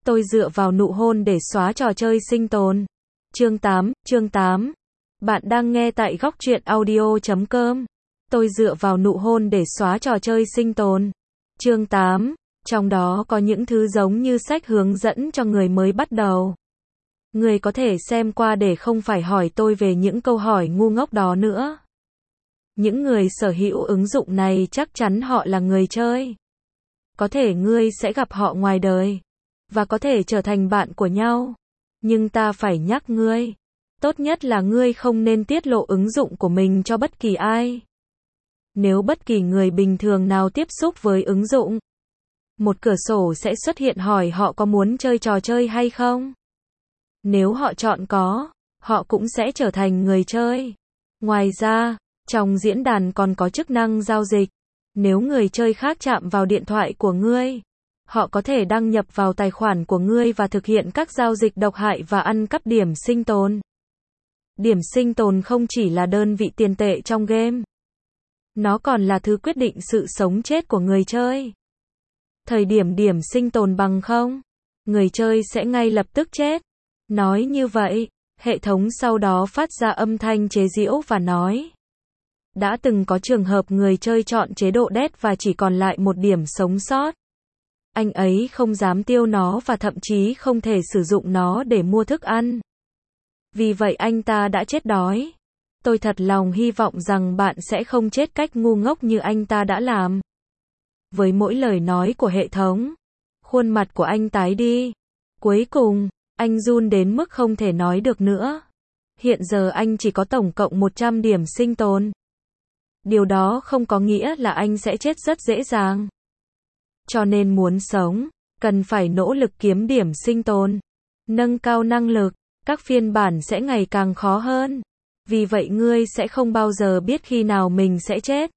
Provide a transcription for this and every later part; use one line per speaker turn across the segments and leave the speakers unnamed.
Tôi dựa vào nụ hôn để xóa trò chơi sinh tồn. Chương 8. Bạn đang nghe tại góc truyện audio.com. Tôi dựa vào nụ hôn để xóa trò chơi sinh tồn. Chương 8. Trong đó có những thứ giống như sách hướng dẫn cho người mới bắt đầu. Người có thể xem qua để không phải hỏi tôi về những câu hỏi ngu ngốc đó nữa. Những người sở hữu ứng dụng này chắc chắn họ là người chơi. Có thể ngươi sẽ gặp họ ngoài đời, và có thể trở thành bạn của nhau. Nhưng ta phải nhắc ngươi, tốt nhất là ngươi không nên tiết lộ ứng dụng của mình cho bất kỳ ai. Nếu bất kỳ người bình thường nào tiếp xúc với ứng dụng, một cửa sổ sẽ xuất hiện hỏi họ có muốn chơi trò chơi hay không. Nếu họ chọn có, họ cũng sẽ trở thành người chơi. Ngoài ra, trong diễn đàn còn có chức năng giao dịch. Nếu người chơi khác chạm vào điện thoại của ngươi, họ có thể đăng nhập vào tài khoản của ngươi và thực hiện các giao dịch độc hại và ăn cắp điểm sinh tồn. Điểm sinh tồn không chỉ là đơn vị tiền tệ trong game. Nó còn là thứ quyết định sự sống chết của người chơi. Thời điểm điểm sinh tồn bằng 0, người chơi sẽ ngay lập tức chết. Nói như vậy, hệ thống sau đó phát ra âm thanh chế giễu và nói: đã từng có trường hợp người chơi chọn chế độ death và chỉ còn lại một điểm sống sót. Anh ấy không dám tiêu nó và thậm chí không thể sử dụng nó để mua thức ăn. Vì vậy anh ta đã chết đói. Tôi thật lòng hy vọng rằng bạn sẽ không chết cách ngu ngốc như anh ta đã làm. Với mỗi lời nói của hệ thống, khuôn mặt của anh tái đi. Cuối cùng, anh run đến mức không thể nói được nữa. Hiện giờ anh chỉ có tổng cộng 100 điểm sinh tồn. Điều đó không có nghĩa là anh sẽ chết rất dễ dàng. Cho nên muốn sống, cần phải nỗ lực kiếm điểm sinh tồn, nâng cao năng lực, các phiên bản sẽ ngày càng khó hơn. Vì vậy ngươi sẽ không bao giờ biết khi nào mình sẽ chết.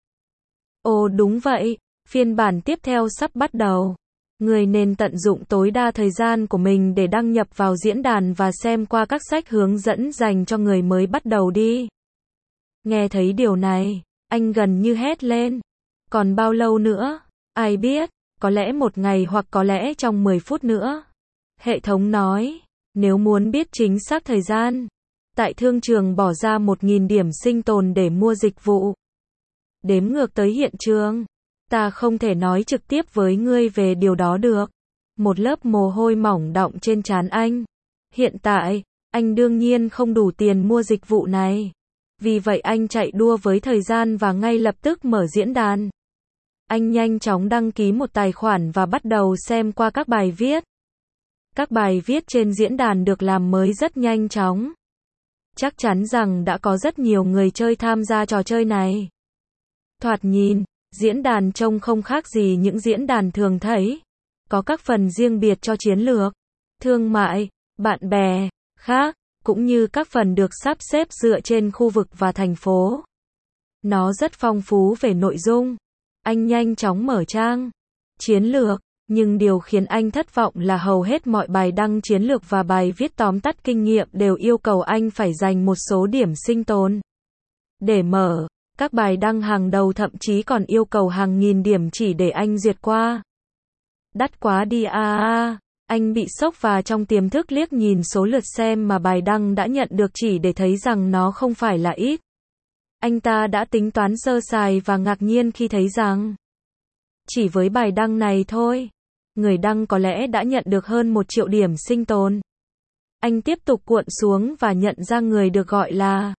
Ồ đúng vậy, phiên bản tiếp theo sắp bắt đầu. Ngươi nên tận dụng tối đa thời gian của mình để đăng nhập vào diễn đàn và xem qua các sách hướng dẫn dành cho người mới bắt đầu đi. Nghe thấy điều này, anh gần như hét lên. Còn bao lâu nữa? Ai biết, có lẽ một ngày hoặc có lẽ trong 10 phút nữa. Hệ thống nói, nếu muốn biết chính xác thời gian, tại thương trường bỏ ra 1.000 điểm sinh tồn để mua dịch vụ. Đếm ngược tới hiện trường. Ta không thể nói trực tiếp với ngươi về điều đó được. Một lớp mồ hôi mỏng đọng trên trán anh. Hiện tại, anh đương nhiên không đủ tiền mua dịch vụ này. Vì vậy anh chạy đua với thời gian và ngay lập tức mở diễn đàn. Anh nhanh chóng đăng ký một tài khoản và bắt đầu xem qua các bài viết. Các bài viết trên diễn đàn được làm mới rất nhanh chóng. Chắc chắn rằng đã có rất nhiều người chơi tham gia trò chơi này. Thoạt nhìn, diễn đàn trông không khác gì những diễn đàn thường thấy. Có các phần riêng biệt cho chiến lược, thương mại, bạn bè, khác, cũng như các phần được sắp xếp dựa trên khu vực và thành phố. Nó rất phong phú về nội dung. Anh nhanh chóng mở trang chiến lược, nhưng điều khiến anh thất vọng là hầu hết mọi bài đăng chiến lược và bài viết tóm tắt kinh nghiệm đều yêu cầu anh phải dành một số điểm sinh tồn để mở. Các bài đăng hàng đầu thậm chí còn yêu cầu hàng nghìn điểm chỉ để anh duyệt qua. Đắt quá đi à. Anh bị sốc và trong tiềm thức liếc nhìn số lượt xem mà bài đăng đã nhận được chỉ để thấy rằng nó không phải là ít. Anh ta đã tính toán sơ sài và ngạc nhiên khi thấy rằng chỉ với bài đăng này thôi, người đăng có lẽ đã nhận được hơn 1 triệu điểm sinh tồn. Anh tiếp tục cuộn xuống và nhận ra người được gọi là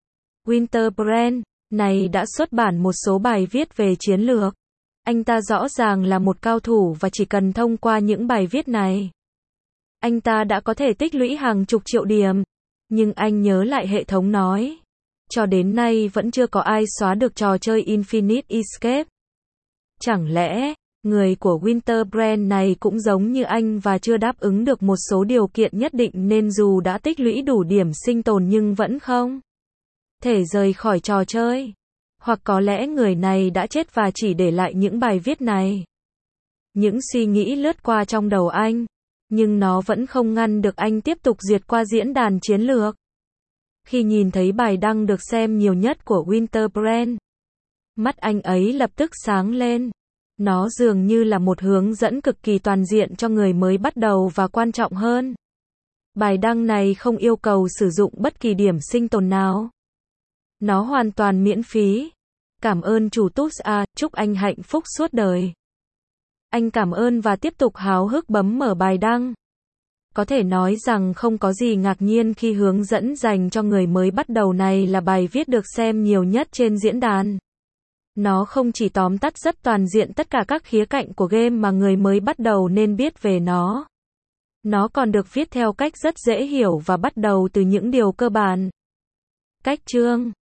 Winterbrand này đã xuất bản một số bài viết về chiến lược. Anh ta rõ ràng là một cao thủ và chỉ cần thông qua những bài viết này, anh ta đã có thể tích lũy hàng chục triệu điểm. Nhưng anh nhớ lại hệ thống nói, cho đến nay vẫn chưa có ai xóa được trò chơi Infinite Escape. Chẳng lẽ, người của Winterbrand này cũng giống như anh và chưa đáp ứng được một số điều kiện nhất định nên dù đã tích lũy đủ điểm sinh tồn nhưng vẫn không thể rời khỏi trò chơi. Hoặc có lẽ người này đã chết và chỉ để lại những bài viết này. Những suy nghĩ lướt qua trong đầu anh, nhưng nó vẫn không ngăn được anh tiếp tục duyệt qua diễn đàn chiến lược. Khi nhìn thấy bài đăng được xem nhiều nhất của Winterbrand, mắt anh ấy lập tức sáng lên. Nó dường như là một hướng dẫn cực kỳ toàn diện cho người mới bắt đầu và quan trọng hơn. Bài đăng này không yêu cầu sử dụng bất kỳ điểm sinh tồn nào. Nó hoàn toàn miễn phí. Cảm ơn chủ Tuts A, chúc anh hạnh phúc suốt đời. Anh cảm ơn và tiếp tục háo hức bấm mở bài đăng. Có thể nói rằng không có gì ngạc nhiên khi hướng dẫn dành cho người mới bắt đầu này là bài viết được xem nhiều nhất trên diễn đàn. Nó không chỉ tóm tắt rất toàn diện tất cả các khía cạnh của game mà người mới bắt đầu nên biết về nó. Nó còn được viết theo cách rất dễ hiểu và bắt đầu từ những điều cơ bản. Cách chương